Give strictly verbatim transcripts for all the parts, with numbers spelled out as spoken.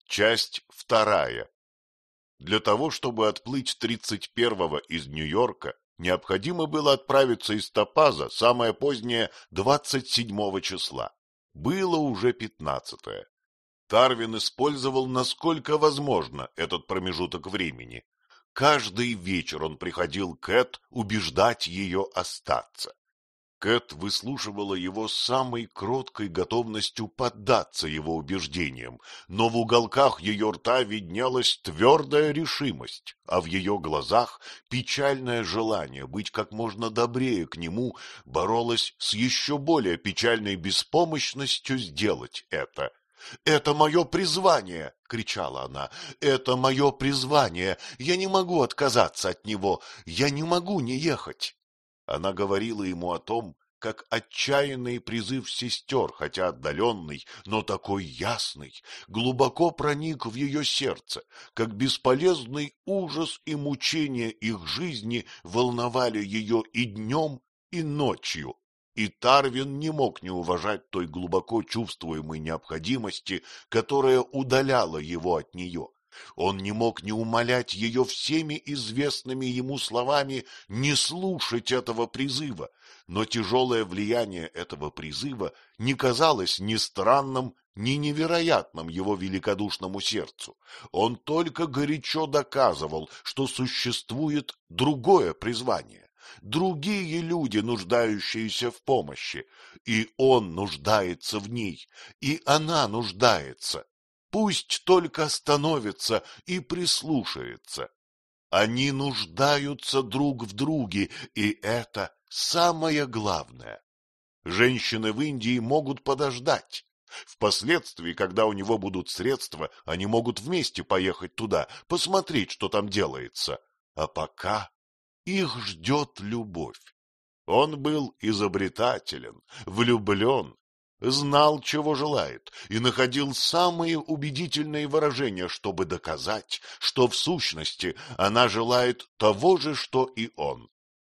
Часть вторая. Для того, чтобы отплыть тридцать первого из Нью-Йорка, необходимо было отправиться из Топаза самое позднее двадцать седьмого числа. Было уже пятнадцатое. Тарвин использовал насколько возможно этот промежуток времени. Каждый вечер он приходил к Кэт убеждать ее остаться. Кэт выслушивала его с самой кроткой готовностью поддаться его убеждениям, но в уголках ее рта виднелась твердая решимость, а в ее глазах печальное желание быть как можно добрее к нему боролось с еще более печальной беспомощностью сделать это. «Это мое призвание!» — кричала она. «Это мое призвание! Я не могу отказаться от него! Я не могу не ехать!» Она говорила ему о том, как отчаянный призыв сестер, хотя отдаленный, но такой ясный, глубоко проник в ее сердце, как бесполезный ужас и мучение их жизни волновали ее и днем, и ночью. И Тарвин не мог не уважать той глубоко чувствуемой необходимости, которая удаляла его от нее. Он не мог не умолять ее всеми известными ему словами не слушать этого призыва, но тяжелое влияние этого призыва не казалось ни странным, ни невероятным его великодушному сердцу. Он только горячо доказывал, что существует другое призвание, другие люди, нуждающиеся в помощи, и он нуждается в ней, и она нуждается. Пусть только остановится и прислушается. Они нуждаются друг в друге, и это самое главное. Женщины в Индии могут подождать. Впоследствии, когда у него будут средства, они могут вместе поехать туда, посмотреть, что там делается. А пока их ждет любовь. Он был изобретателен, влюблен, знал, чего желает, и находил самые убедительные выражения, чтобы доказать, что в сущности она желает того же, что и он.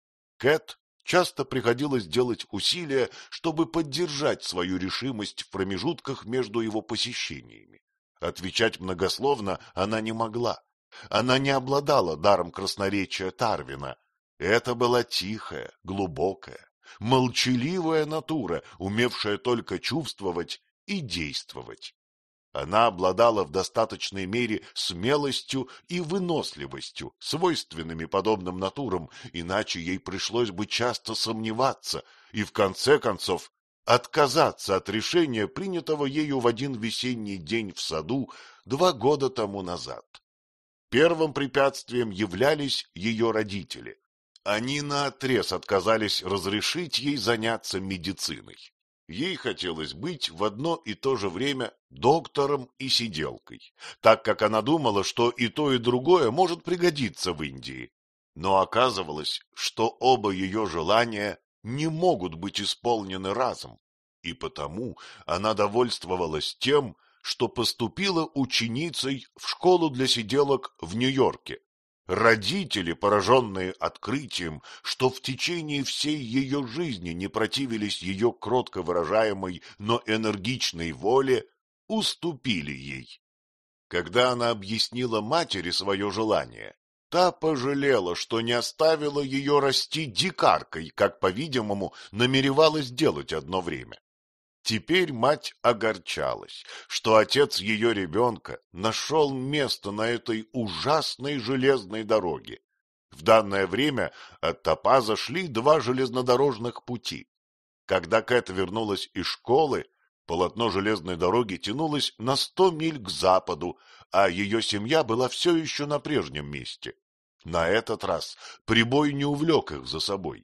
Кэт часто приходилось делать усилия, чтобы поддержать свою решимость в промежутках между его посещениями. Отвечать многословно она не могла. Она не обладала даром красноречия Тарвина. Это была тихая, глубокая, молчаливая натура, умевшая только чувствовать и действовать. Она обладала в достаточной мере смелостью и выносливостью, свойственными подобным натурам, иначе ей пришлось бы часто сомневаться и, в конце концов, отказаться от решения, принятого ею в один весенний день в саду два года тому назад. Первым препятствием являлись ее родители. Они наотрез отказались разрешить ей заняться медициной. Ей хотелось быть в одно и то же время доктором и сиделкой, так как она думала, что и то, и другое может пригодиться в Индии. Но оказывалось, что оба ее желания не могут быть исполнены разом, и потому она довольствовалась тем, что поступила ученицей в школу для сиделок в Нью-Йорке. Родители, пораженные открытием, что в течение всей ее жизни не противились ее кротко выражаемой, но энергичной воле, уступили ей. Когда она объяснила матери свое желание, та пожалела, что не оставила ее расти дикаркой, как, по-видимому, намеревалась делать одно время. Теперь мать огорчалась, что отец ее ребенка нашел место на этой ужасной железной дороге. В данное время от Топаза шли два железнодорожных пути. Когда Кэт вернулась из школы, полотно железной дороги тянулось на сто миль к западу, а ее семья была все еще на прежнем месте. На этот раз прибой не увлек их за собой.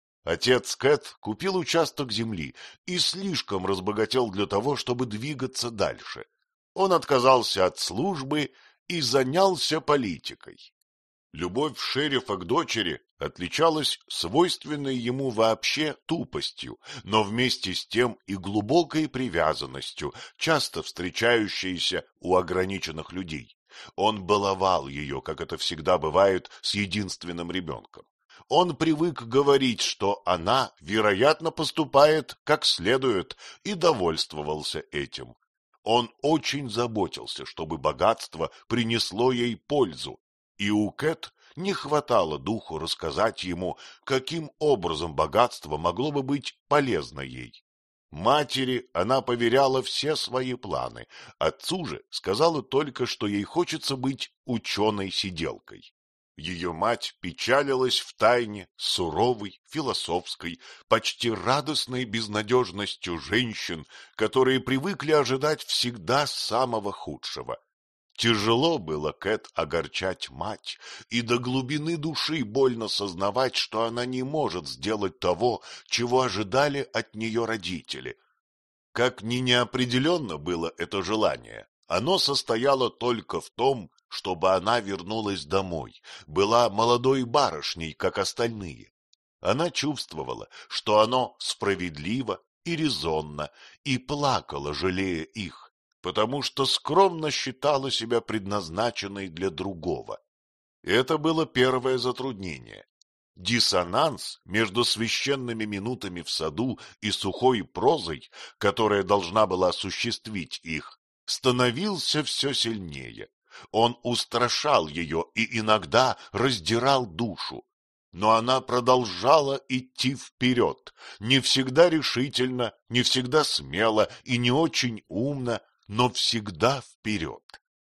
Отец Кэт купил участок земли и слишком разбогател для того, чтобы двигаться дальше. Он отказался от службы и занялся политикой. Любовь шерифа к дочери отличалась свойственной ему вообще тупостью, но вместе с тем и глубокой привязанностью, часто встречающейся у ограниченных людей. Он баловал ее, как это всегда бывает с единственным ребенком. Он привык говорить, что она, вероятно, поступает как следует, и довольствовался этим. Он очень заботился, чтобы богатство принесло ей пользу, и у Кэт не хватало духу рассказать ему, каким образом богатство могло бы быть полезно ей. Матери она поверяла все свои планы, отцу же сказала только, что ей хочется быть ученой-сиделкой. Ее мать печалилась втайне суровой, философской, почти радостной безнадежностью женщин, которые привыкли ожидать всегда самого худшего. Тяжело было Кэт огорчать мать, и до глубины души больно сознавать, что она не может сделать того, чего ожидали от нее родители. Как ни неопределенно было это желание, оно состояло только в том, чтобы она вернулась домой, была молодой барышней, как остальные. Она чувствовала, что оно справедливо и резонно, и плакала, жалея их, потому что скромно считала себя предназначенной для другого. Это было первое затруднение. Диссонанс между священными минутами в саду и сухой прозой, которая должна была осуществить их, становился все сильнее. Он устрашал ее и иногда раздирал душу. Но она продолжала идти вперед, не всегда решительно, не всегда смело и не очень умно, но всегда вперед.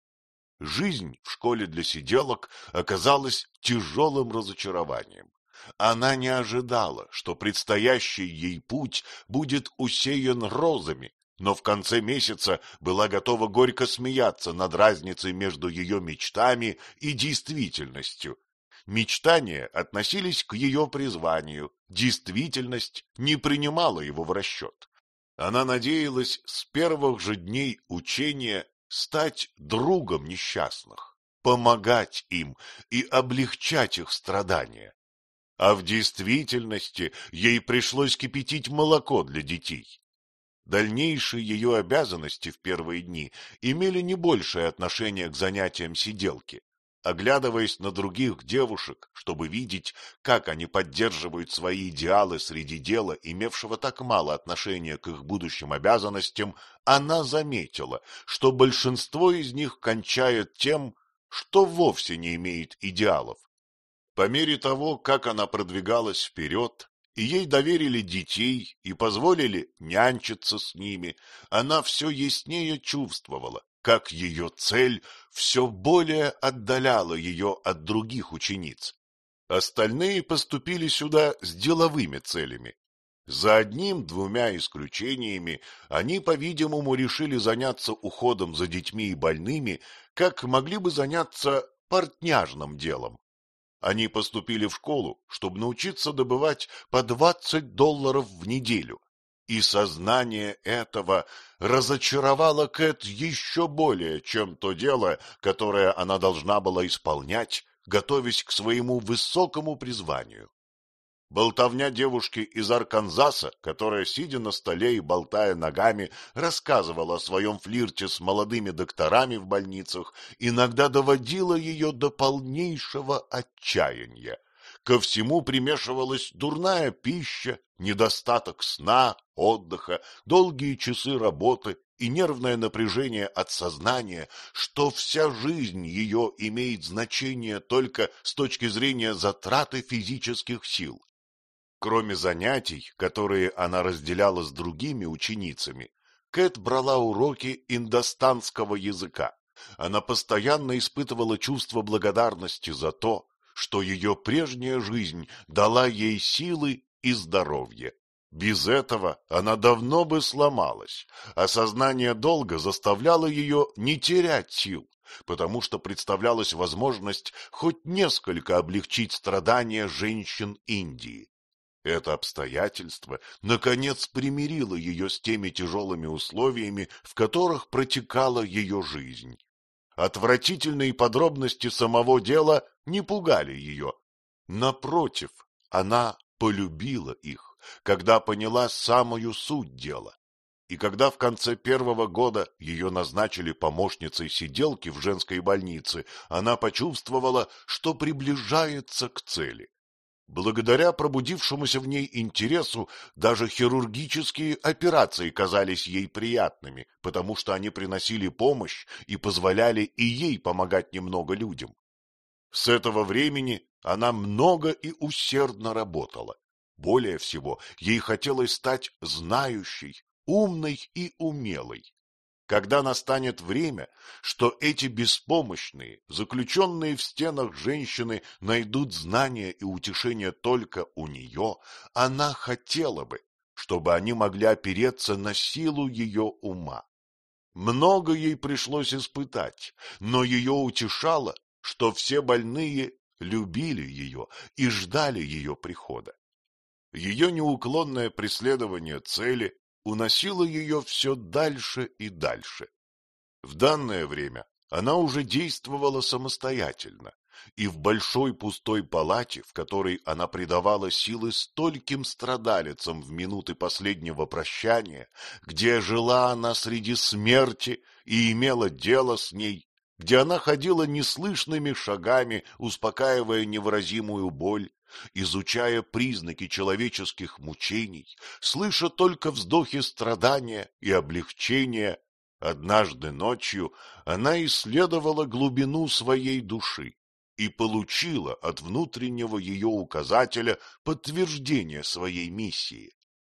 Жизнь в школе для сиделок оказалась тяжелым разочарованием. Она не ожидала, что предстоящий ей путь будет усеян розами, но в конце месяца была готова горько смеяться над разницей между ее мечтами и действительностью. Мечтания относились к ее призванию, действительность не принимала его в расчет. Она надеялась с первых же дней учения стать другом несчастных, помогать им и облегчать их страдания. А в действительности ей пришлось кипятить молоко для детей. Дальнейшие ее обязанности в первые дни имели не большее отношение к занятиям сиделки. Оглядываясь на других девушек, чтобы видеть, как они поддерживают свои идеалы среди дела, имевшего так мало отношения к их будущим обязанностям, она заметила, что большинство из них кончает тем, что вовсе не имеет идеалов. По мере того, как она продвигалась вперед, и ей доверили детей и позволили нянчиться с ними, она все яснее чувствовала, как ее цель все более отдаляла ее от других учениц. Остальные поступили сюда с деловыми целями. За одним-двумя исключениями они, по-видимому, решили заняться уходом за детьми и больными, как могли бы заняться портняжным делом. Они поступили в школу, чтобы научиться добывать по двадцать долларов в неделю, и сознание этого разочаровало Кэт еще более, чем то дело, которое она должна была исполнять, готовясь к своему высокому призванию. Болтовня девушки из Арканзаса, которая, сидя на столе и болтая ногами, рассказывала о своем флирте с молодыми докторами в больницах, иногда доводила ее до полнейшего отчаяния. Ко всему примешивалась дурная пища, недостаток сна, отдыха, долгие часы работы и нервное напряжение от сознания, что вся жизнь ее имеет значение только с точки зрения затраты физических сил. Кроме занятий, которые она разделяла с другими ученицами, Кэт брала уроки индостанского языка. Она постоянно испытывала чувство благодарности за то, что ее прежняя жизнь дала ей силы и здоровье. Без этого она давно бы сломалась, а сознание долга заставляло ее не терять сил, потому что представлялась возможность хоть несколько облегчить страдания женщин Индии. Это обстоятельство, наконец, примирило ее с теми тяжелыми условиями, в которых протекала ее жизнь. Отвратительные подробности самого дела не пугали ее. Напротив, она полюбила их, когда поняла самую суть дела. И когда в конце первого года ее назначили помощницей сиделки в женской больнице, она почувствовала, что приближается к цели. Благодаря пробудившемуся в ней интересу даже хирургические операции казались ей приятными, потому что они приносили помощь и позволяли и ей помогать немного людям. С этого времени она много и усердно работала. Более всего, ей хотелось стать знающей, умной и умелой. Когда настанет время, что эти беспомощные, заключенные в стенах женщины найдут знания и утешение только у нее, она хотела бы, чтобы они могли опереться на силу ее ума. Много ей пришлось испытать, но ее утешало, что все больные любили ее и ждали ее прихода. Ее неуклонное преследование цели уносило ее все дальше и дальше. В данное время она уже действовала самостоятельно, и в большой пустой палате, в которой она придавала силы стольким страдалицам в минуты последнего прощания, где жила она среди смерти и имела дело с ней, где она ходила неслышными шагами, успокаивая невыразимую боль, изучая признаки человеческих мучений, слыша только вздохи страдания и облегчения, однажды ночью она исследовала глубину своей души и получила от внутреннего ее указателя подтверждение своей миссии.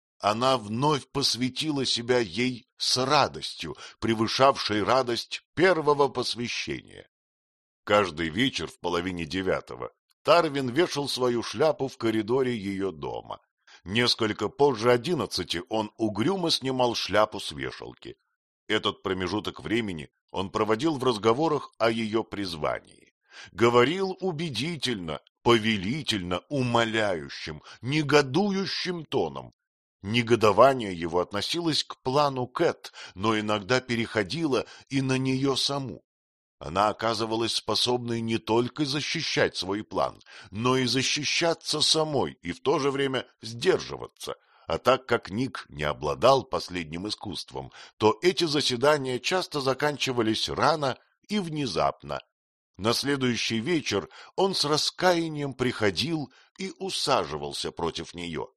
Она вновь посвятила себя ей с радостью, превышавшей радость первого посвящения. Каждый вечер в половине девятого Тарвин вешал свою шляпу в коридоре ее дома. Несколько позже одиннадцати он угрюмо снимал шляпу с вешалки. Этот промежуток времени он проводил в разговорах о ее призвании. Говорил убедительно, повелительно, умоляющим, негодующим тоном. Негодование его относилось к плану Кэт, но иногда переходило и на нее саму. Она оказывалась способной не только защищать свой план, но и защищаться самой и в то же время сдерживаться. А так как Ник не обладал последним искусством, то эти заседания часто заканчивались рано и внезапно. На следующий вечер он с раскаянием приходил и усаживался против нее.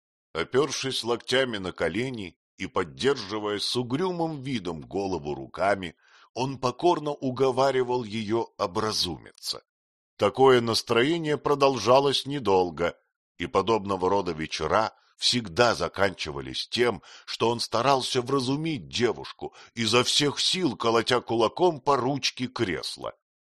Опершись локтями на колени и поддерживая с угрюмым видом голову руками, он покорно уговаривал ее образумиться. Такое настроение продолжалось недолго, и подобного рода вечера всегда заканчивались тем, что он старался вразумить девушку, изо всех сил колотя кулаком по ручке кресла.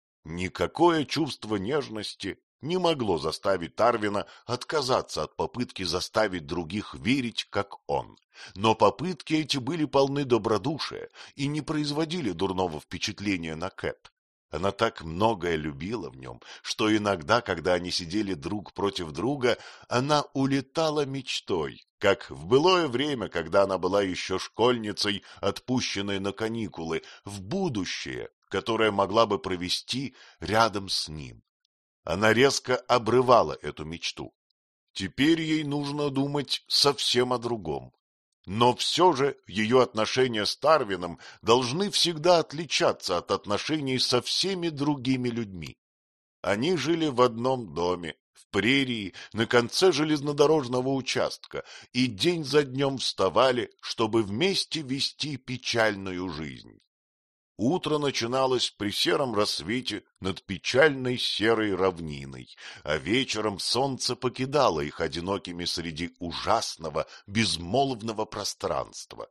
Никакое чувство нежности не могло заставить Тарвина отказаться от попытки заставить других верить, как он. Но попытки эти были полны добродушия и не производили дурного впечатления на Кэт. Она так многое любила в нем, что иногда, когда они сидели друг против друга, она улетала мечтой, как в былое время, когда она была еще школьницей, отпущенной на каникулы, в будущее, которое могла бы провести рядом с ним. Она резко обрывала эту мечту. Теперь ей нужно думать совсем о другом. Но все же ее отношения с Тарвином должны всегда отличаться от отношений со всеми другими людьми. Они жили в одном доме, в прерии, на конце железнодорожного участка, и день за днем вставали, чтобы вместе вести печальную жизнь. Утро начиналось при сером рассвете над печальной серой равниной, а вечером солнце покидало их одинокими среди ужасного, безмолвного пространства.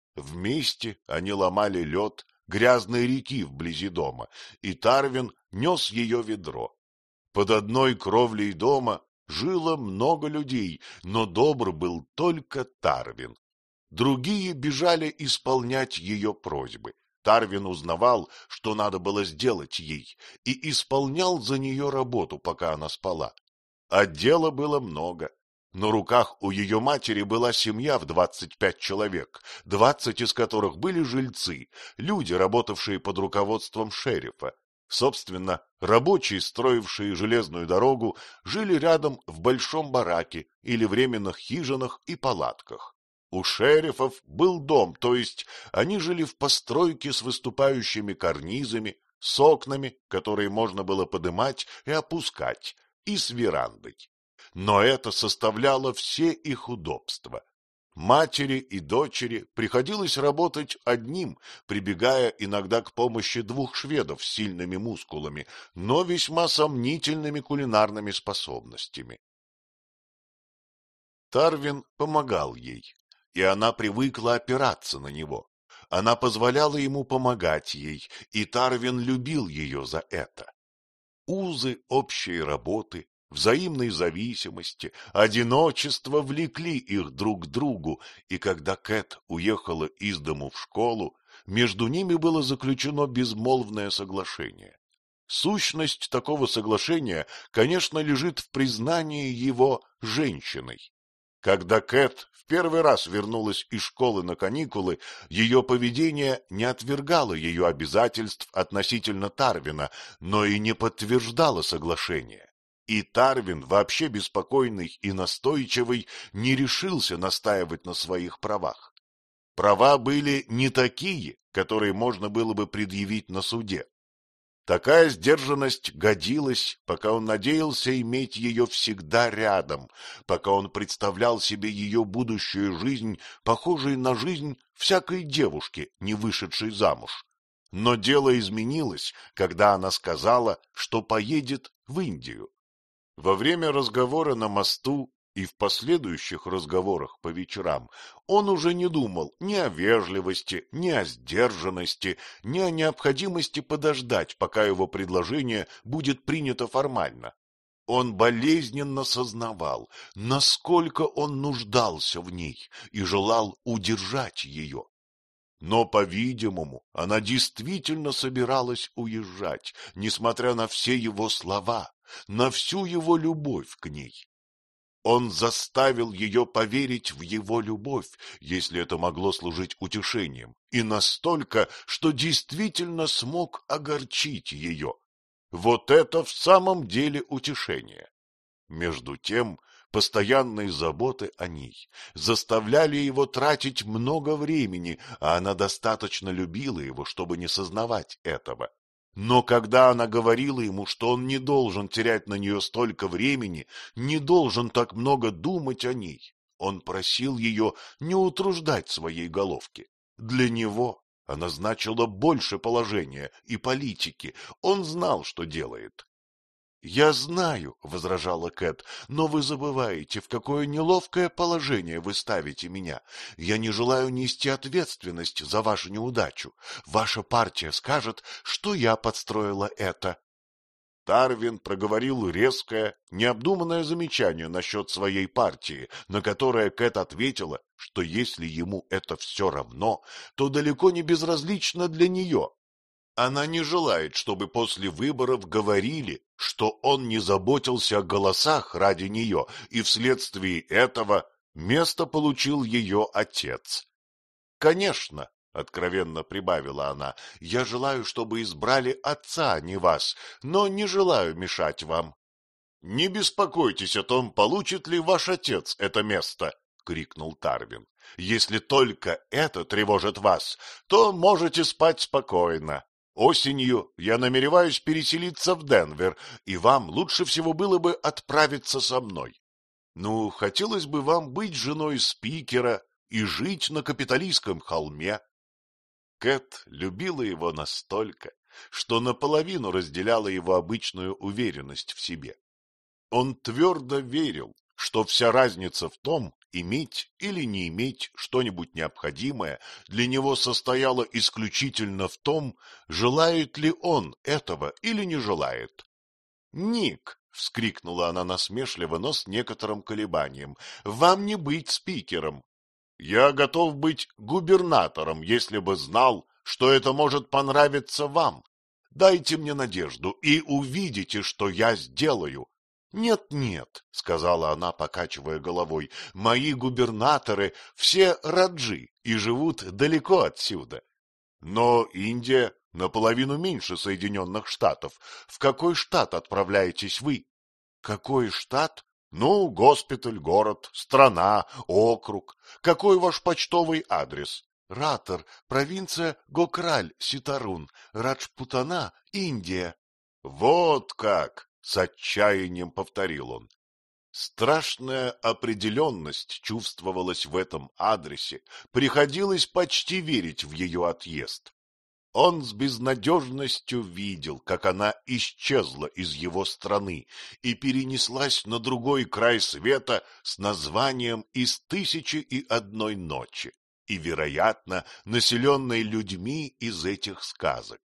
Вместе они ломали лед грязной реки вблизи дома, и Тарвин нес ее ведро. Под одной кровлей дома жило много людей, но добр был только Тарвин. Другие бежали исполнять ее просьбы. Тарвин узнавал, что надо было сделать ей, и исполнял за нее работу, пока она спала. А дела было много. На руках у ее матери была семья в двадцать пять человек, двадцать из которых были жильцы, люди, работавшие под руководством шерифа. Собственно, рабочие, строившие железную дорогу, жили рядом в большом бараке или временных хижинах и палатках. У шерифов был дом, то есть они жили в постройке с выступающими карнизами, с окнами, которые можно было подымать и опускать, и с верандой. но это составляло все их удобства. Матери и дочери приходилось работать одним, прибегая иногда к помощи двух шведов с сильными мускулами, но весьма сомнительными кулинарными способностями. Тарвин помогал ей, и она привыкла опираться на него. Она позволяла ему помогать ей, и Тарвин любил ее за это. Узы общей работы, взаимной зависимости, одиночество влекли их друг к другу, и когда Кэт уехала из дому в школу, между ними было заключено безмолвное соглашение. Сущность такого соглашения, конечно, лежит в признании его женщиной. Когда Кэт в первый раз вернулась из школы на каникулы, ее поведение не отвергало ее обязательств относительно Тарвина, но и не подтверждало соглашение. И Тарвин, вообще беспокойный и настойчивый, не решился настаивать на своих правах. Права были не такие, которые можно было бы предъявить на суде. Такая сдержанность годилась, пока он надеялся иметь ее всегда рядом, пока он представлял себе ее будущую жизнь, похожей на жизнь всякой девушки, не вышедшей замуж. Но дело изменилось, когда она сказала, что поедет в Индию. Во время разговора на мосту и в последующих разговорах по вечерам он уже не думал ни о вежливости, ни о сдержанности, ни о необходимости подождать, пока его предложение будет принято формально. Он болезненно сознавал, насколько он нуждался в ней и желал удержать ее. Но, по-видимому, она действительно собиралась уезжать, несмотря на все его слова, на всю его любовь к ней. Он заставил ее поверить в его любовь, если это могло служить утешением, и настолько, что действительно смог огорчить ее. Вот это в самом деле утешение. Между тем, постоянные заботы о ней заставляли его тратить много времени, а она достаточно любила его, чтобы не сознавать этого. Но когда она говорила ему, что он не должен терять на нее столько времени, не должен так много думать о ней, он просил ее не утруждать своей головки. Для него она значила больше положения и политики, он знал, что делает. — Я знаю, — возражала Кэт, — но вы забываете, в какое неловкое положение вы ставите меня. Я не желаю нести ответственность за вашу неудачу. Ваша партия скажет, что я подстроила это. Тарвин проговорил резкое, необдуманное замечание насчет своей партии, на которое Кэт ответила, что если ему это все равно, то далеко не безразлично для нее. Она не желает, чтобы после выборов говорили, что он не заботился о голосах ради нее, и вследствие этого место получил ее отец. Конечно, — откровенно прибавила она, — я желаю, чтобы избрали отца, а не вас, но не желаю мешать вам. — Не беспокойтесь о том, получит ли ваш отец это место, — крикнул Тарвин. — Если только это тревожит вас, то можете спать спокойно. Осенью я намереваюсь переселиться в Денвер, и вам лучше всего было бы отправиться со мной. Ну, хотелось бы вам быть женой спикера и жить на капиталистском холме. Кэт любила его настолько, что наполовину разделяла его обычную уверенность в себе. Он твердо верил, что вся разница в том, иметь или не иметь что-нибудь необходимое, для него состояла исключительно в том, желает ли он этого или не желает. — Ник, — вскрикнула она насмешливо, но с некоторым колебанием, — вам не быть спикером. Я готов быть губернатором, если бы знал, что это может понравиться вам. Дайте мне надежду и увидите, что я сделаю. «Нет, нет», — сказала она, покачивая головой, — «мои губернаторы все раджи и живут далеко отсюда. Но Индия наполовину меньше Соединенных Штатов. В какой штат отправляетесь вы?» «Какой штат?» «Ну, госпиталь, город, страна, округ. Какой ваш почтовый адрес?» «Ратар, провинция Гокраль, Ситарун, Раджпутана, Индия». «Вот как!» — с отчаянием повторил он. Страшная определенность чувствовалась в этом адресе, приходилось почти верить в ее отъезд. Он с безнадежностью видел, как она исчезла из его страны и перенеслась на другой край света с названием «Из тысячи и одной ночи» и, вероятно, населенной людьми из этих сказок.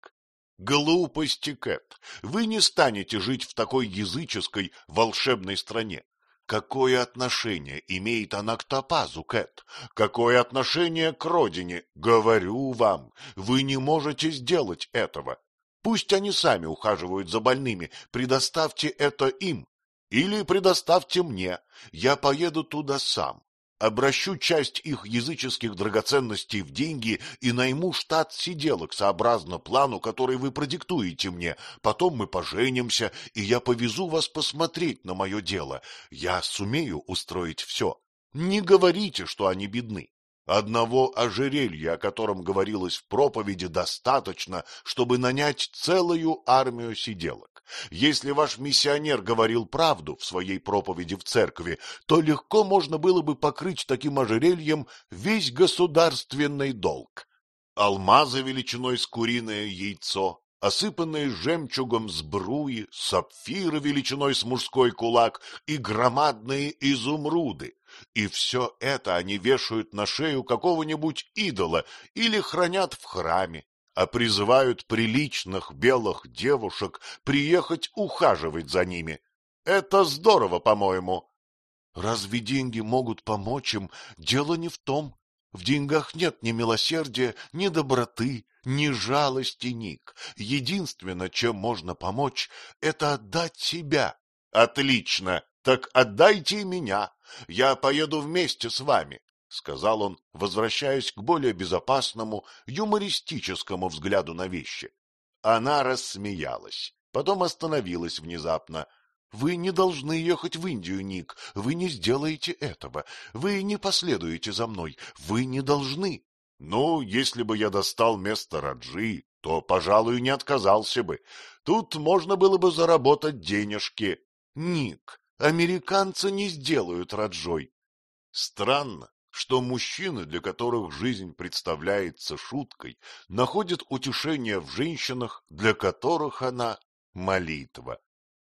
Глупости, Кэт, вы не станете жить в такой языческой волшебной стране. Какое отношение имеет она к топазу, Кэт? Какое отношение к родине? Говорю вам, вы не можете сделать этого. Пусть они сами ухаживают за больными, предоставьте это им. Или предоставьте мне, я поеду туда сам. Обращу часть их языческих драгоценностей в деньги и найму штат сиделок сообразно плану, который вы продиктуете мне. Потом мы поженимся, и я повезу вас посмотреть на мое дело. Я сумею устроить все. Не говорите, что они бедны. Одного ожерелья, о котором говорилось в проповеди, достаточно, чтобы нанять целую армию сиделок. Если ваш миссионер говорил правду в своей проповеди в церкви, то легко можно было бы покрыть таким ожерельем весь государственный долг. Алмазы величиной с куриное яйцо, осыпанные жемчугом сбруи, сапфиры величиной с мужской кулак и громадные изумруды. И все это они вешают на шею какого-нибудь идола или хранят в храме, а призывают приличных белых девушек приехать ухаживать за ними. Это здорово, по-моему. Разве деньги могут помочь им? Дело не в том. В деньгах нет ни милосердия, ни доброты, ни жалости, Ник. Единственное, чем можно помочь, это отдать себя. Отлично, так отдайте меня. Я поеду вместе с вами, — сказал он, возвращаясь к более безопасному, юмористическому взгляду на вещи. Она рассмеялась, потом остановилась внезапно. — Вы не должны ехать в Индию, Ник, вы не сделаете этого, вы не последуете за мной, вы не должны. — Ну, если бы я достал место Раджи, то, пожалуй, не отказался бы. Тут можно было бы заработать денежки. — Ник, американцы не сделают Раджой. Странно, что мужчины, для которых жизнь представляется шуткой, находят утешение в женщинах, для которых она — молитва.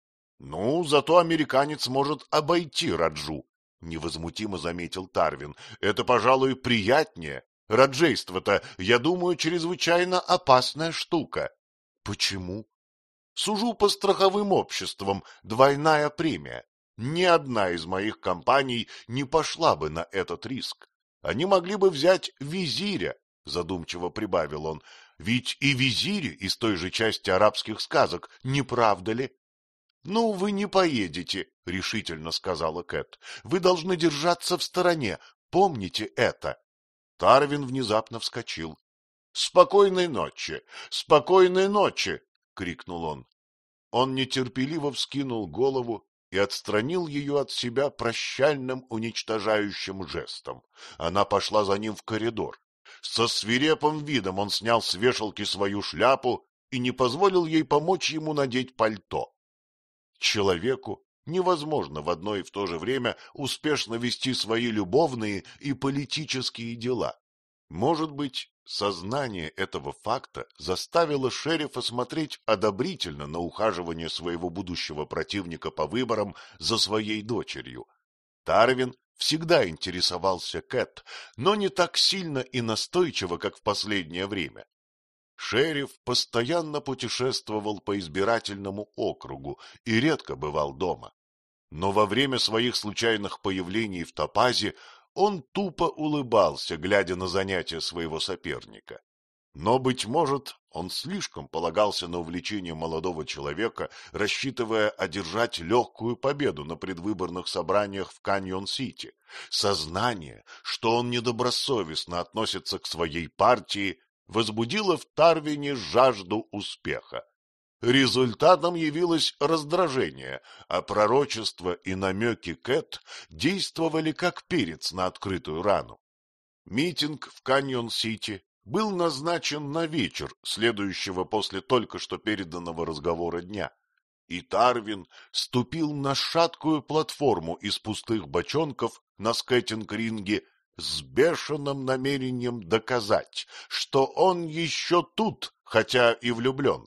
Ну, зато американец может обойти Раджу, — невозмутимо заметил Тарвин. Это, пожалуй, приятнее. Раджейство-то, я думаю, чрезвычайно опасная штука. Почему? Сужу по страховым обществам, двойная премия. Ни одна из моих компаний не пошла бы на этот риск. Они могли бы взять визиря, — задумчиво прибавил он, — ведь и визири из той же части арабских сказок, не правда ли? — Ну, вы не поедете, — решительно сказала Кэт. — Вы должны держаться в стороне, помните это. Тарвин внезапно вскочил. — Спокойной ночи, спокойной ночи! — крикнул он. Он нетерпеливо вскинул голову и отстранил ее от себя прощальным уничтожающим жестом. Она пошла за ним в коридор. Со свирепым видом он снял с вешалки свою шляпу и не позволил ей помочь ему надеть пальто. Человеку невозможно в одно и в то же время успешно вести свои любовные и политические дела. Может быть, сознание этого факта заставило шерифа смотреть одобрительно на ухаживание своего будущего противника по выборам за своей дочерью. Тарвин всегда интересовался Кэт, но не так сильно и настойчиво, как в последнее время. Шериф постоянно путешествовал по избирательному округу и редко бывал дома. Но во время своих случайных появлений в Топазе он тупо улыбался, глядя на занятия своего соперника. Но, быть может, он слишком полагался на увлечение молодого человека, рассчитывая одержать легкую победу на предвыборных собраниях в Каньон-Сити. Сознание, что он недобросовестно относится к своей партии, возбудило в Тарвине жажду успеха. Результатом явилось раздражение, а пророчества и намеки Кэт действовали как перец на открытую рану. Митинг в Каньон-Сити был назначен на вечер, следующего после только что переданного разговора дня. и Тарвин ступил на шаткую платформу из пустых бочонков на скейтинг-ринге с бешеным намерением доказать, что он еще тут, хотя и влюблен.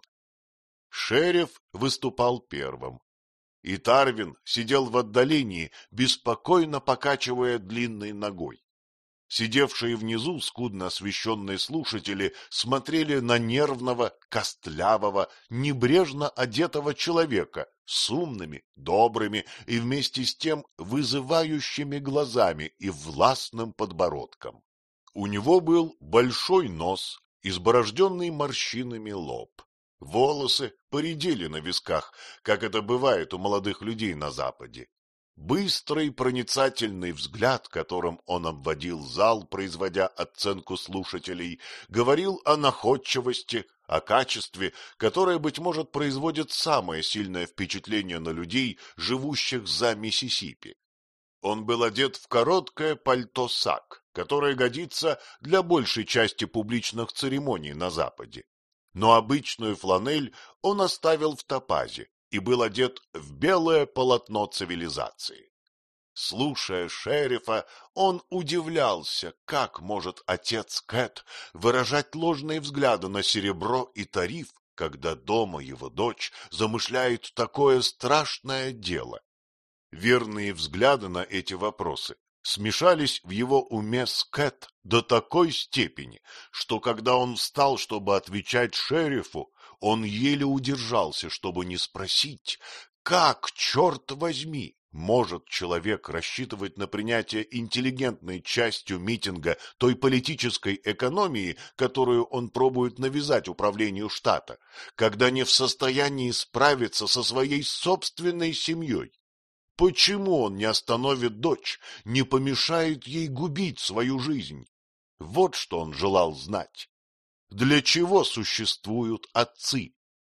Шериф выступал первым, и Тарвин сидел в отдалении, беспокойно покачивая длинной ногой. Сидевшие внизу скудно освещенные слушатели смотрели на нервного, костлявого, небрежно одетого человека с умными, добрыми и вместе с тем вызывающими глазами и властным подбородком. У него был большой нос, изборожденный морщинами лоб. Волосы поредели на висках, как это бывает у молодых людей на Западе. Быстрый проницательный взгляд, которым он обводил зал, производя оценку слушателей, говорил о находчивости, о качестве, которое, быть может, производит самое сильное впечатление на людей, живущих за Миссисипи. Он был одет в короткое пальто-сак, которое годится для большей части публичных церемоний на Западе. Но обычную фланель он оставил в топазе и был одет в белое полотно цивилизации. Слушая шерифа, он удивлялся, как может отец Кэт выражать ложные взгляды на серебро и тариф, когда дома его дочь замышляет такое страшное дело. Верные взгляды на эти вопросы смешались в его уме с Кэт до такой степени, что когда он встал, чтобы отвечать шерифу, он еле удержался, чтобы не спросить, как, черт возьми, может человек рассчитывать на принятие интеллигентной частью митинга той политической экономии, которую он пробует навязать управлению штата, когда не в состоянии справиться со своей собственной семьей? Почему он не остановит дочь, не помешает ей губить свою жизнь? Вот что он желал знать. Для чего существуют отцы?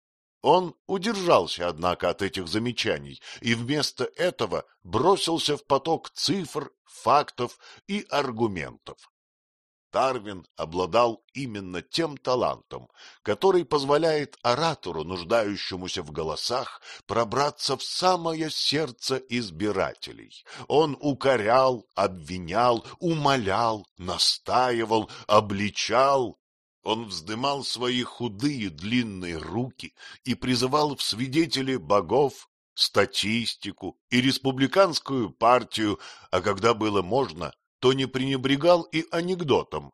Он удержался, однако, от этих замечаний и вместо этого бросился в поток цифр, фактов и аргументов. Тарвин обладал именно тем талантом, который позволяет оратору, нуждающемуся в голосах, пробраться в самое сердце избирателей. Он укорял, обвинял, умолял, настаивал, обличал. Он вздымал свои худые длинные руки и призывал в свидетели богов, статистику и республиканскую партию, а когда было можно, то не пренебрегал и анекдотом.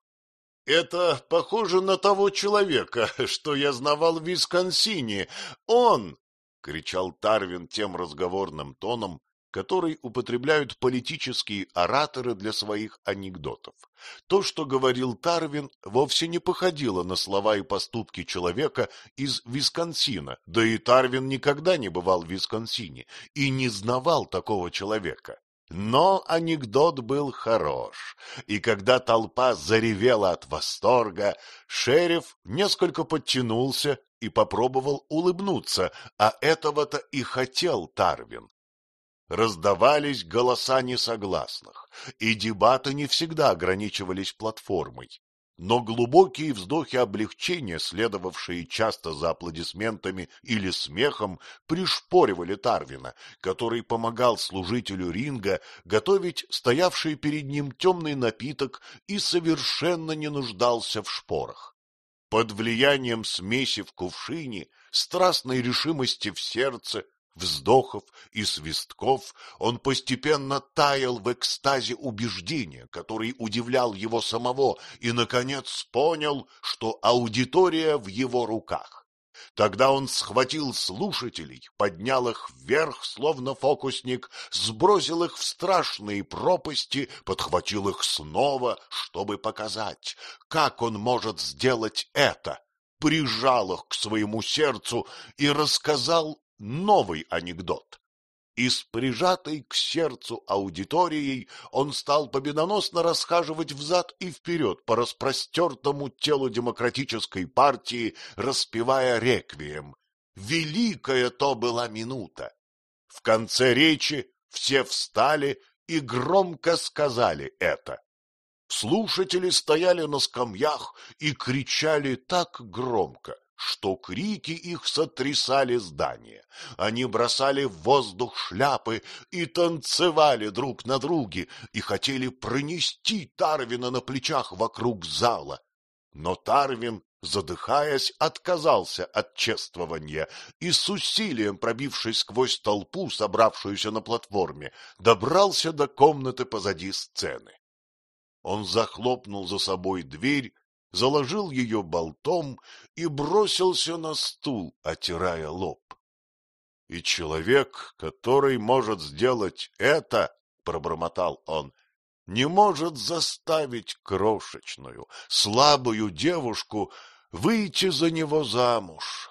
«Это похоже на того человека, что я знавал в Висконсине. Он!» — кричал Тарвин тем разговорным тоном, который употребляют политические ораторы для своих анекдотов. То, что говорил Тарвин, вовсе не походило на слова и поступки человека из Висконсина, да и Тарвин никогда не бывал в Висконсине и не знавал такого человека. Но анекдот был хорош, и когда толпа заревела от восторга, шериф несколько подтянулся и попробовал улыбнуться, а этого-то и хотел Тарвин. Раздавались голоса несогласных, и дебаты не всегда ограничивались платформой. Но глубокие вздохи облегчения, следовавшие часто за аплодисментами или смехом, пришпоривали Тарвина, который помогал служителю ринга готовить стоявший перед ним темный напиток и совершенно не нуждался в шпорах. Под влиянием смеси в кувшине, страстной решимости в сердце, вздохов и свистков он постепенно таял в экстазе убеждения, который удивлял его самого, и, наконец, понял, что аудитория в его руках. Тогда он схватил слушателей, поднял их вверх, словно фокусник, сбросил их в страшные пропасти, подхватил их снова, чтобы показать, как он может сделать это, прижал их к своему сердцу и рассказал новый анекдот. И с прижатой к сердцу аудиторией он стал победоносно расхаживать взад и вперед по распростертому телу демократической партии, распевая реквием. Великая то была минута! В конце речи все встали и громко сказали это. Слушатели стояли на скамьях и кричали так громко, что крики их сотрясали здание. Они бросали в воздух шляпы и танцевали друг на друге, и хотели пронести Тарвина на плечах вокруг зала. Но Тарвин, задыхаясь, отказался от чествования и, с усилием пробившись сквозь толпу, собравшуюся на платформе, добрался до комнаты позади сцены. Он захлопнул за собой дверь, заложил ее болтом и бросился на стул, отирая лоб. И человек, который может сделать это, — пробормотал он, — не может заставить крошечную, слабую девушку выйти за него замуж.